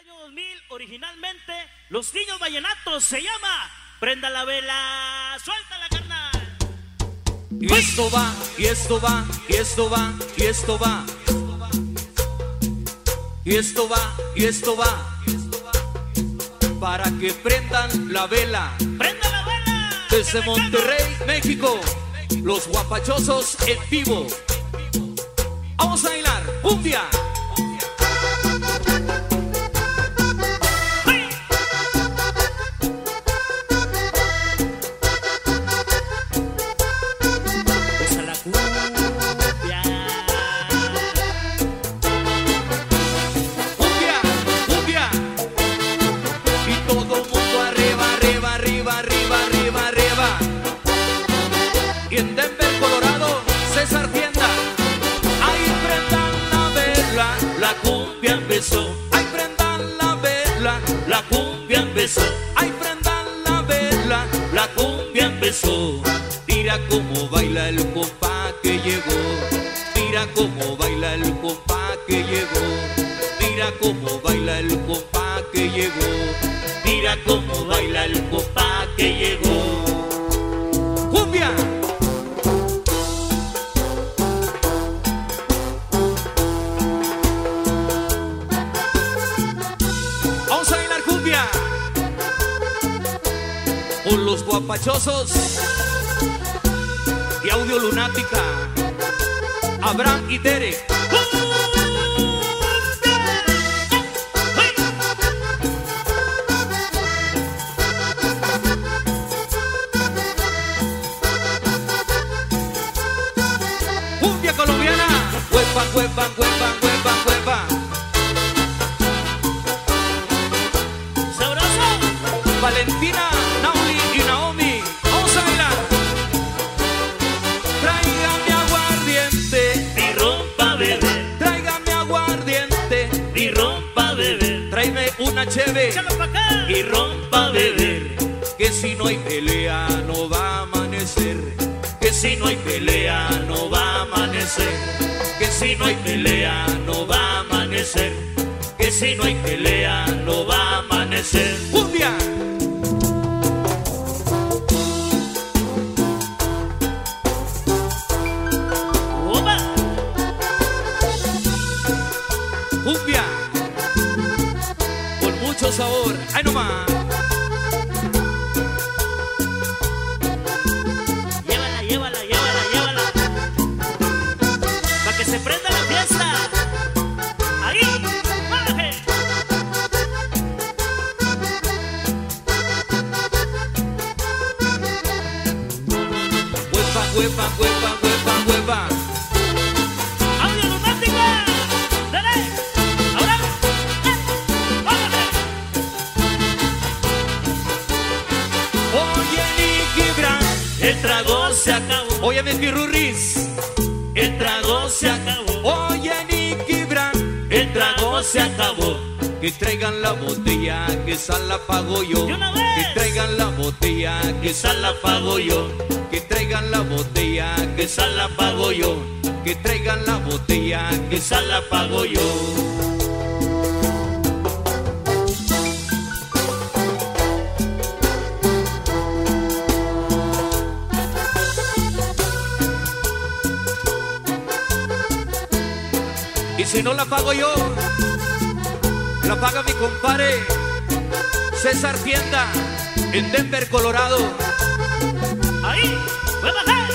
año 2000, originalmente, Los Niños Vallenatos, se llama Prenda la Vela, Suéltala, carnal. Y esto va, y esto va, y esto va, y esto va. Y esto va, y esto va. Para que prendan la vela. ¡Prenda la vela! Desde Monterrey, México, los guapachosos en vivo. Vamos a bailar, cumbia. Usa la cumbia. Cumbia, cumbia. Y todo mundo arriba, arriba, arriba, arriba, arriba, arriba. Y en Denver, Colorado, César Tienda. Ahí prendan la vela, la cumbia empezó. Ahí prendan la vela, la cumbia empezó. Ahí prendan la vela, la cumbia empezó. Mira cómo baila el compa que llegó. Mira cómo baila el compa que llegó. Mira cómo baila el compa que llegó. Mira cómo baila el compa que llegó. ¡Cumbia! Vamos a bailar cumbia con los guapachosos y Audio Lunática, Abraham y Derek. Cumbia colombiana, huepa, huepa, huepa, huepa, huepa. ¡Sabroso! Valentina, Nauli y Naomi, vamos a bailar. Tráigame aguardiente Y rompa beber, tráigame aguardiente, y rompa beber. tráeme una cheve ¡Échalo pa' acá! y rompa a beber. Que si no hay pelea no va a amanecer. Que si no hay pelea no va a amanecer. Que si no hay pelea no va a amanecer. Que si no hay pelea no va a amanecer. ¡Cumbia! ¡Opa! Cumbia con mucho sabor. ¡Ay, nomás! Llévala, llévala, llévala, llévala. Pa' que se prenda la fiesta. Ahí, baje. Huepa, huepa, huepa, huepa, huepa. Audio Lunática. Dale. Ahora. Bájate. Oye, Nicky Brand, El trago se acabó. oye, Mickey Rurris. El trago se acabó. Oye, Nicky Brand, El trago se acabó. que traigan la botella, que esa la pago yo. ¡De una vez! Que traigan la botella, que esa la pago yo. Que traigan la botella, que esa la pago yo. Que traigan la botella, que esa la pago yo. Y si no la pago yo, la paga mi compadre César Tienda en Denver, Colorado. Ahí. ¡Voy a bajar!